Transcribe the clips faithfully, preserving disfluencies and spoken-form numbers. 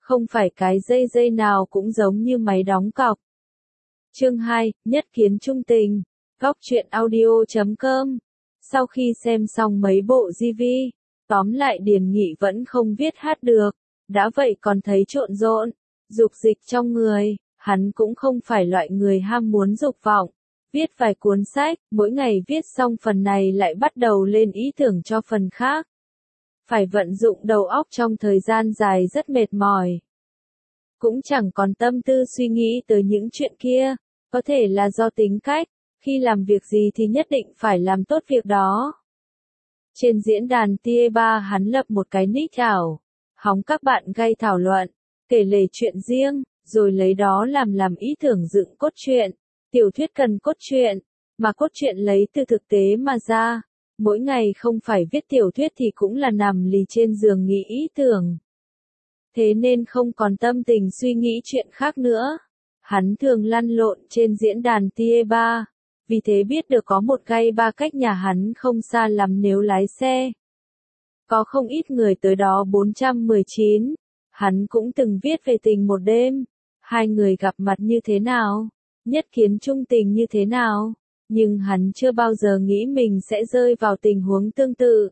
không phải cái dây dây nào cũng giống như máy đóng cọc. Chương hai, Nhất kiến trung tình. Góc truyện audio chấm com. Sau khi xem xong mấy bộ gi vi, tóm lại Điền Nghị vẫn không viết hát được, đã vậy còn thấy trộn rộn, dục dịch trong người, hắn cũng không phải loại người ham muốn dục vọng. Viết vài cuốn sách, mỗi ngày viết xong phần này lại bắt đầu lên ý tưởng cho phần khác. Phải vận dụng đầu óc trong thời gian dài rất mệt mỏi. Cũng chẳng còn tâm tư suy nghĩ tới những chuyện kia, có thể là do tính cách, khi làm việc gì thì nhất định phải làm tốt việc đó. Trên diễn đàn Tie ba hắn lập một cái nick ảo, hóng các bạn gây thảo luận, kể lể chuyện riêng, rồi lấy đó làm làm ý tưởng dựng cốt truyện. Tiểu thuyết cần cốt truyện, mà cốt truyện lấy từ thực tế mà ra. Mỗi ngày không phải viết tiểu thuyết thì cũng là nằm lì trên giường nghĩ ý tưởng. Thế nên không còn tâm tình suy nghĩ chuyện khác nữa. Hắn thường lăn lộn trên diễn đàn Tie ba, vì thế biết được có một gây ba cách nhà hắn không xa lắm nếu lái xe. Có không ít người tới đó bốn trăm mười chín, hắn cũng từng viết về tình một đêm, hai người gặp mặt như thế nào, nhất kiến trung tình như thế nào, nhưng hắn chưa bao giờ nghĩ mình sẽ rơi vào tình huống tương tự.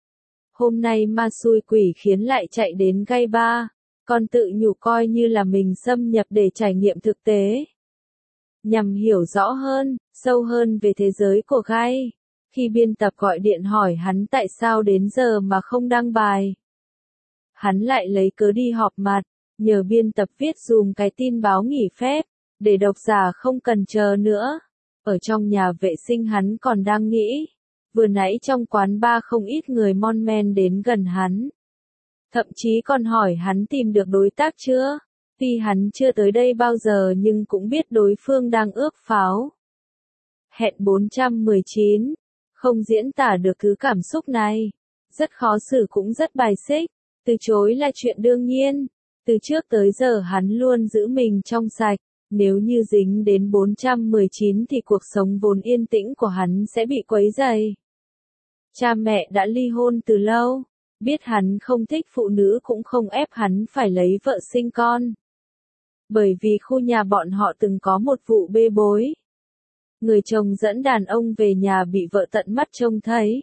Hôm nay ma xui quỷ khiến lại chạy đến gây ba, còn tự nhủ coi như là mình xâm nhập để trải nghiệm thực tế. Nhằm hiểu rõ hơn, sâu hơn về thế giới của gai, khi biên tập gọi điện hỏi hắn tại sao đến giờ mà không đăng bài. Hắn lại lấy cớ đi họp mặt, nhờ biên tập viết dùm cái tin báo nghỉ phép, để độc giả không cần chờ nữa. Ở trong nhà vệ sinh hắn còn đang nghĩ, vừa nãy trong quán bar không ít người mon men đến gần hắn. Thậm chí còn hỏi hắn tìm được đối tác chưa, tuy hắn chưa tới đây bao giờ nhưng cũng biết đối phương đang ước pháo. Hẹn bốn trăm mười chín, không diễn tả được thứ cảm xúc này, rất khó xử cũng rất bài xích, từ chối là chuyện đương nhiên, từ trước tới giờ hắn luôn giữ mình trong sạch. Nếu như dính đến bốn trăm mười chín thì cuộc sống vốn yên tĩnh của hắn sẽ bị quấy rầy. Cha mẹ đã ly hôn từ lâu, biết hắn không thích phụ nữ cũng không ép hắn phải lấy vợ sinh con. Bởi vì khu nhà bọn họ từng có một vụ bê bối. Người chồng dẫn đàn ông về nhà bị vợ tận mắt trông thấy.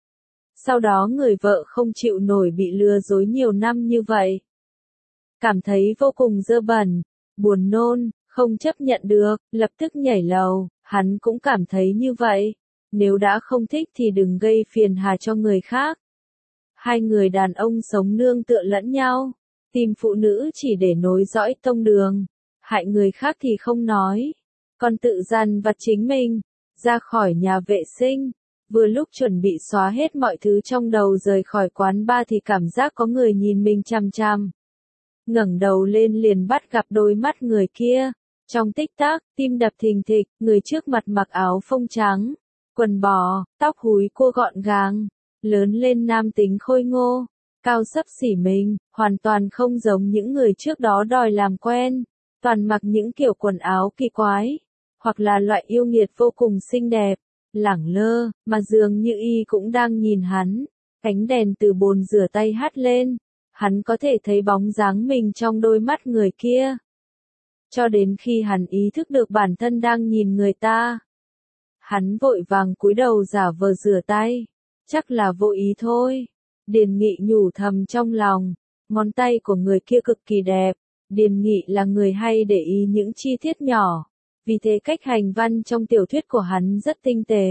Sau đó người vợ không chịu nổi bị lừa dối nhiều năm như vậy. Cảm thấy vô cùng dơ bẩn, buồn nôn. Không chấp nhận được, lập tức nhảy lầu, hắn cũng cảm thấy như vậy. Nếu đã không thích thì đừng gây phiền hà cho người khác. Hai người đàn ông sống nương tựa lẫn nhau, tìm phụ nữ chỉ để nối dõi tông đường, hại người khác thì không nói, còn tự dằn vặt chính mình, ra khỏi nhà vệ sinh. Vừa lúc chuẩn bị xóa hết mọi thứ trong đầu rời khỏi quán bar thì cảm giác có người nhìn mình chằm chằm. Ngẩng đầu lên liền bắt gặp đôi mắt người kia. Trong tích tắc, tim đập thình thịch, người trước mặt mặc áo phông trắng, quần bò, tóc húi cua gọn gàng, lớn lên nam tính khôi ngô, cao xấp xỉ mình, hoàn toàn không giống những người trước đó đòi làm quen, toàn mặc những kiểu quần áo kỳ quái, hoặc là loại yêu nghiệt vô cùng xinh đẹp, lẳng lơ, mà dường như y cũng đang nhìn hắn. Ánh đèn từ bồn rửa tay hắt lên, hắn có thể thấy bóng dáng mình trong đôi mắt người kia. Cho đến khi hắn ý thức được bản thân đang nhìn người ta. Hắn vội vàng cúi đầu giả vờ rửa tay. Chắc là vô ý thôi. Điền Nghị nhủ thầm trong lòng. Ngón tay của người kia cực kỳ đẹp. Điền Nghị là người hay để ý những chi tiết nhỏ. Vì thế cách hành văn trong tiểu thuyết của hắn rất tinh tế.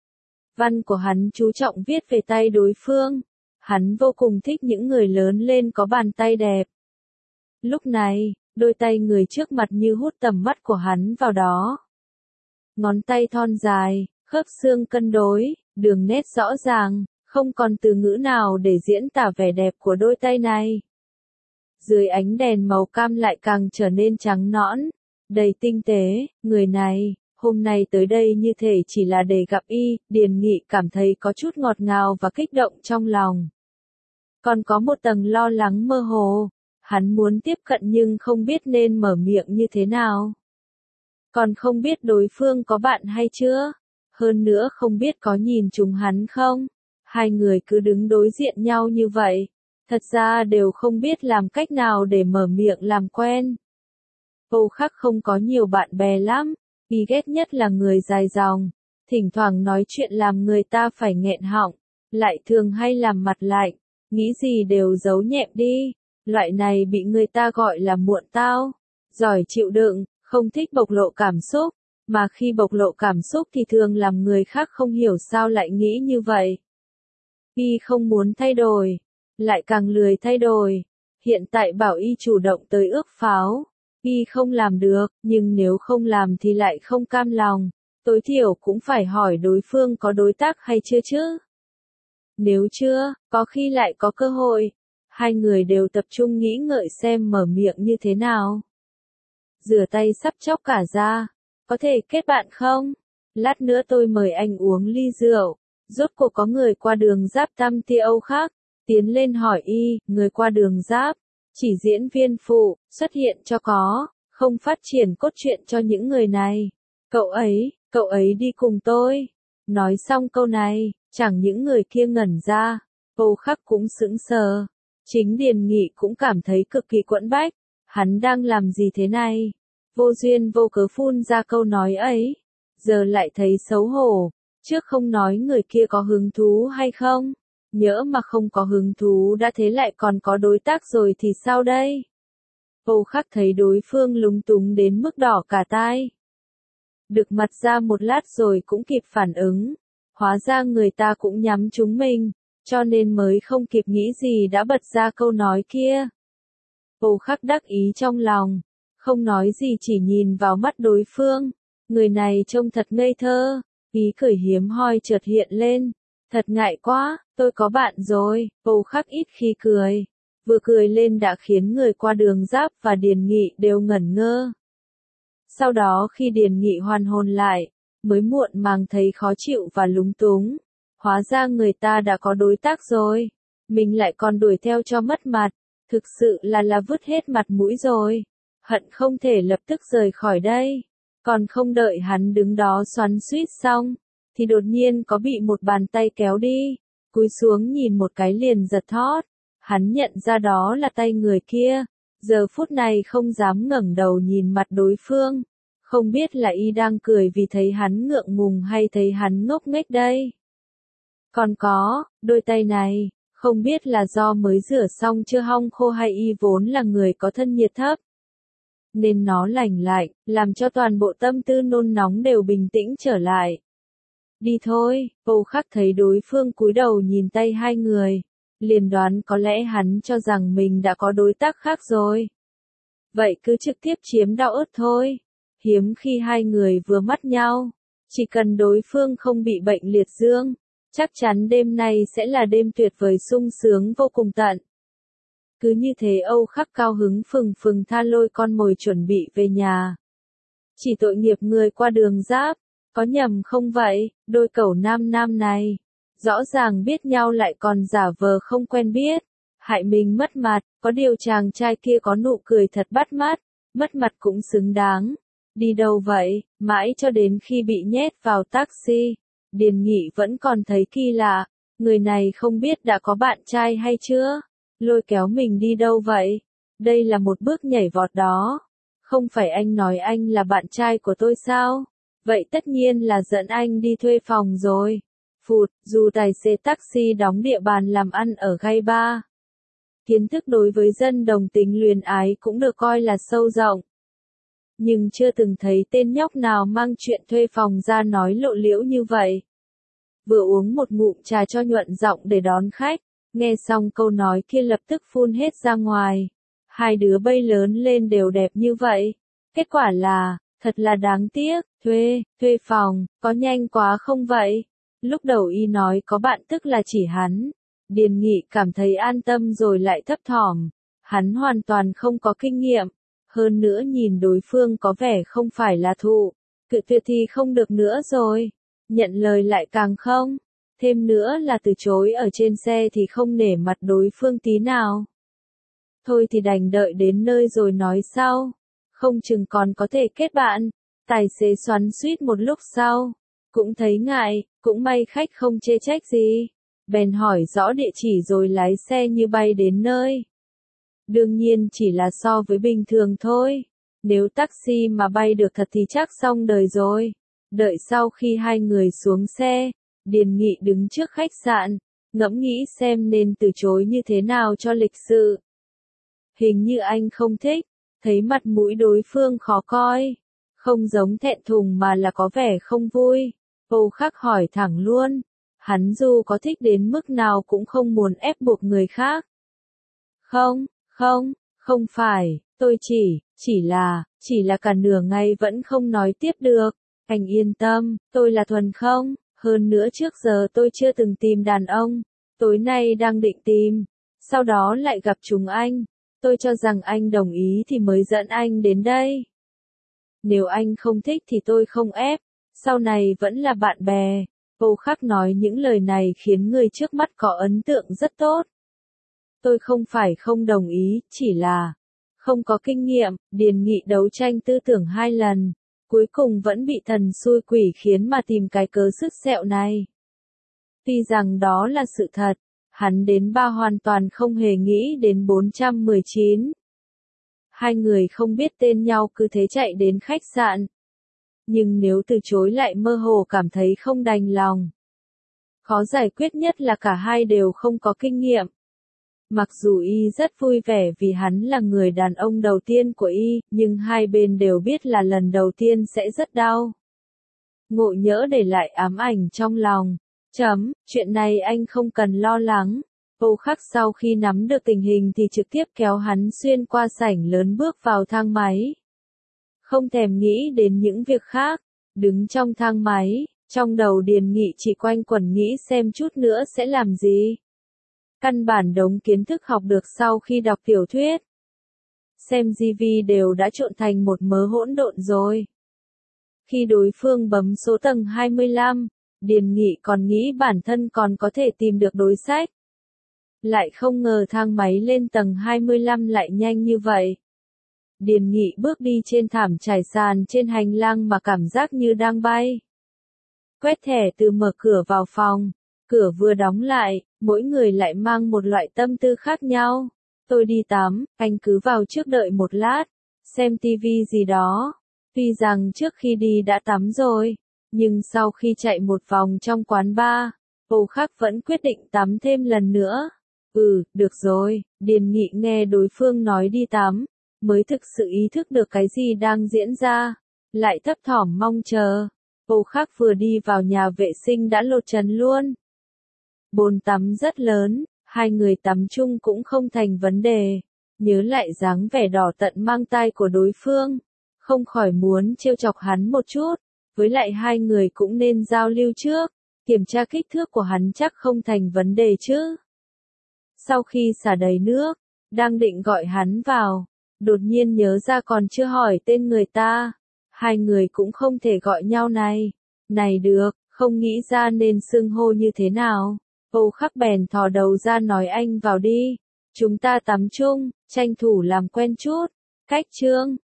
Văn của hắn chú trọng viết về tay đối phương. Hắn vô cùng thích những người lớn lên có bàn tay đẹp. Lúc này, đôi tay người trước mặt như hút tầm mắt của hắn vào đó. Ngón tay thon dài, khớp xương cân đối, đường nét rõ ràng, không còn từ ngữ nào để diễn tả vẻ đẹp của đôi tay này. Dưới ánh đèn màu cam lại càng trở nên trắng nõn, đầy tinh tế, người này, hôm nay tới đây như thể chỉ là để gặp y, Điền Nghị cảm thấy có chút ngọt ngào và kích động trong lòng. Còn có một tầng lo lắng mơ hồ. Hắn muốn tiếp cận nhưng không biết nên mở miệng như thế nào. Còn không biết đối phương có bạn hay chưa. Hơn nữa không biết có nhìn trúng hắn không. Hai người cứ đứng đối diện nhau như vậy. thật ra đều không biết làm cách nào để mở miệng làm quen. Âu Khắc không có nhiều bạn bè lắm, y ghét nhất là người dài dòng, thỉnh thoảng nói chuyện làm người ta phải nghẹn họng, lại thường hay làm mặt lạnh, nghĩ gì đều giấu nhẹm đi, loại này bị người ta gọi là muộn tao, giỏi chịu đựng, không thích bộc lộ cảm xúc, mà khi bộc lộ cảm xúc thì thường làm người khác không hiểu sao lại nghĩ như vậy. Y không muốn thay đổi, lại càng lười thay đổi, hiện tại bảo y chủ động tới ước pháo. Y không làm được, nhưng nếu không làm thì lại không cam lòng, tối thiểu cũng phải hỏi đối phương có đối tác hay chưa chứ. Nếu chưa, có khi lại có cơ hội. Hai người đều tập trung nghĩ ngợi xem mở miệng như thế nào. Rửa tay sắp chóc cả ra, có thể kết bạn không? Lát nữa tôi mời anh uống ly rượu. Rốt cuộc có người qua đường giáp Tam Tia Âu Khắc, tiến lên hỏi y, người qua đường giáp. Chỉ diễn viên phụ, xuất hiện cho có, không phát triển cốt truyện cho những người này. Cậu ấy, cậu ấy đi cùng tôi. Nói xong câu này, chẳng những người kia ngẩn ra, Âu Khắc cũng sững sờ. Chính Điền Nghị cũng cảm thấy cực kỳ quẫn bách, hắn đang làm gì thế này? Vô duyên vô cớ phun ra câu nói ấy, giờ lại thấy xấu hổ, trước không nói người kia có hứng thú hay không? Nhỡ mà không có hứng thú đã thế lại còn có đối tác rồi thì sao đây? Âu Khắc thấy đối phương lúng túng đến mức đỏ cả tai. Được mặt ra một lát rồi cũng kịp phản ứng. Hóa ra người ta cũng nhắm trúng mình, cho nên mới không kịp nghĩ gì đã bật ra câu nói kia. Âu Khắc đắc ý trong lòng, không nói gì chỉ nhìn vào mắt đối phương. Người này trông thật ngây thơ, ý cười hiếm hoi chợt hiện lên. Thật ngại quá, tôi có bạn rồi, Âu Khắc ít khi cười. Vừa cười lên đã khiến người qua đường giáp và Điền Nghị đều ngẩn ngơ. Sau đó khi Điền Nghị hoàn hồn lại, mới muộn màng thấy khó chịu và lúng túng. Hóa ra người ta đã có đối tác rồi. Mình lại còn đuổi theo cho mất mặt. Thực sự là là vứt hết mặt mũi rồi. Hận không thể lập tức rời khỏi đây. Còn không đợi hắn đứng đó xoắn xuýt xong, thì đột nhiên có bị một bàn tay kéo đi. Cúi xuống nhìn một cái liền giật thót. Hắn nhận ra đó là tay người kia. Giờ phút này không dám ngẩng đầu nhìn mặt đối phương. Không biết là y đang cười vì thấy hắn ngượng ngùng hay thấy hắn ngốc nghếch đây. Còn có, đôi tay này, không biết là do mới rửa xong chưa hong khô hay y vốn là người có thân nhiệt thấp. Nên nó lành lạnh, làm cho toàn bộ tâm tư nôn nóng đều bình tĩnh trở lại. Đi thôi, Âu Khắc thấy đối phương cúi đầu nhìn tay hai người. Liền đoán có lẽ hắn cho rằng mình đã có đối tác khác rồi. Vậy cứ trực tiếp chiếm đạo ớt thôi. Hiếm khi hai người vừa mắt nhau. Chỉ cần đối phương không bị bệnh liệt dương. Chắc chắn đêm nay sẽ là đêm tuyệt vời sung sướng vô cùng tận. Cứ như thế Âu Khắc cao hứng phừng phừng tha lôi con mồi chuẩn bị về nhà. Chỉ tội nghiệp người qua đường giáp. Có nhầm không vậy, đôi cẩu nam nam này. Rõ ràng biết nhau lại còn giả vờ không quen biết. Hại mình mất mặt, có điều chàng trai kia có nụ cười thật bắt mắt. Mất mặt cũng xứng đáng. Đi đâu vậy, mãi cho đến khi bị nhét vào taxi. Điền Nghị vẫn còn thấy kỳ lạ. Người này không biết đã có bạn trai hay chưa? Lôi kéo mình đi đâu vậy? Đây là một bước nhảy vọt đó. Không phải anh nói anh là bạn trai của tôi sao? Vậy tất nhiên là dẫn anh đi thuê phòng rồi. Phụt, dù tài xế taxi đóng địa bàn làm ăn ở Gai Ba. Kiến thức đối với dân đồng tính luyến ái cũng được coi là sâu rộng. Nhưng chưa từng thấy tên nhóc nào mang chuyện thuê phòng ra nói lộ liễu như vậy. Vừa uống một ngụm trà cho nhuận giọng để đón khách, nghe xong câu nói kia lập tức phun hết ra ngoài. Hai đứa bay lớn lên đều đẹp như vậy. Kết quả là, thật là đáng tiếc, thuê, thuê phòng, có nhanh quá không vậy? Lúc đầu y nói có bạn tức là chỉ hắn. Điền Nghị cảm thấy an tâm rồi lại thấp thỏm. Hắn hoàn toàn không có kinh nghiệm. Hơn nữa nhìn đối phương có vẻ không phải là thụ. Cự tuyệt thì không được nữa rồi. Nhận lời lại càng không. Thêm nữa là từ chối ở trên xe thì không nể mặt đối phương tí nào. Thôi thì đành đợi đến nơi rồi nói sau. Không chừng còn có thể kết bạn. Tài xế xoắn xuýt một lúc sau. Cũng thấy ngại, cũng may khách không chê trách gì. bèn hỏi rõ địa chỉ rồi lái xe như bay đến nơi. Đương nhiên chỉ là so với bình thường thôi. Nếu taxi mà bay được thật thì chắc xong đời rồi. Đợi sau khi hai người xuống xe, Điền Nghị đứng trước khách sạn, ngẫm nghĩ xem nên từ chối như thế nào cho lịch sự. Hình như anh không thích, thấy mặt mũi đối phương khó coi. Không giống thẹn thùng mà là có vẻ không vui. Âu Khắc hỏi thẳng luôn. Hắn dù có thích đến mức nào cũng không muốn ép buộc người khác. Không, không, không phải, tôi chỉ, chỉ là, chỉ là cả nửa ngày vẫn không nói tiếp được. Anh yên tâm, tôi là thuần không, hơn nữa trước giờ tôi chưa từng tìm đàn ông. Tối nay đang định tìm, sau đó lại gặp chúng anh. Tôi cho rằng anh đồng ý thì mới dẫn anh đến đây. Nếu anh không thích thì tôi không ép, sau này vẫn là bạn bè. Âu Khắc nói những lời này khiến người trước mắt có ấn tượng rất tốt. Tôi không phải không đồng ý, chỉ là không có kinh nghiệm. Điền Nghị đấu tranh tư tưởng hai lần, cuối cùng vẫn bị thần xui quỷ khiến mà tìm cái cớ sứt sẹo này. Tuy rằng đó là sự thật, hắn đến ba hoàn toàn không hề nghĩ đến bốn trăm mười chín. Hai người không biết tên nhau cứ thế chạy đến khách sạn. Nhưng nếu từ chối lại mơ hồ cảm thấy không đành lòng. Khó giải quyết nhất là cả hai đều không có kinh nghiệm. Mặc dù y rất vui vẻ vì hắn là người đàn ông đầu tiên của y, nhưng hai bên đều biết là lần đầu tiên sẽ rất đau. Ngộ nhỡ để lại ám ảnh trong lòng. Chấm, chuyện này anh không cần lo lắng. Âu Khắc sau khi nắm được tình hình thì trực tiếp kéo hắn xuyên qua sảnh lớn bước vào thang máy. Không thèm nghĩ đến những việc khác, đứng trong thang máy, trong đầu Điền Nghị chỉ quanh quẩn nghĩ xem chút nữa sẽ làm gì. Căn bản đống kiến thức học được sau khi đọc tiểu thuyết, xem ti vi đều đã trộn thành một mớ hỗn độn rồi. Khi đối phương bấm số tầng hai mươi lăm, Điền Nghị còn nghĩ bản thân còn có thể tìm được đối sách. Lại không ngờ thang máy lên tầng hai mươi lăm lại nhanh như vậy. Điền Nghị bước đi trên thảm trải sàn trên hành lang mà cảm giác như đang bay. Quét thẻ từ mở cửa vào phòng, cửa vừa đóng lại, mỗi người lại mang một loại tâm tư khác nhau. Tôi đi tắm, anh cứ vào trước đợi một lát, xem tivi gì đó. Tuy rằng trước khi đi đã tắm rồi, nhưng sau khi chạy một vòng trong quán bar, Âu Khắc vẫn quyết định tắm thêm lần nữa. Ừ, được rồi, Điền Nghị nghe đối phương nói đi tắm, mới thực sự ý thức được cái gì đang diễn ra, lại thấp thỏm mong chờ. Âu Khắc vừa đi vào nhà vệ sinh đã lột trần luôn. Bồn tắm rất lớn, hai người tắm chung cũng không thành vấn đề. Nhớ lại dáng vẻ đỏ tận mang tai của đối phương, không khỏi muốn trêu chọc hắn một chút. Với lại hai người cũng nên giao lưu trước, kiểm tra kích thước của hắn chắc không thành vấn đề chứ. Sau khi xả đầy nước, đang định gọi hắn vào, đột nhiên nhớ ra còn chưa hỏi tên người ta. Hai người cũng không thể gọi nhau này. Này được, không nghĩ ra nên xưng hô như thế nào. Âu Khắc bèn thò đầu ra nói anh vào đi. Chúng ta tắm chung, tranh thủ làm quen chút. Cách chương.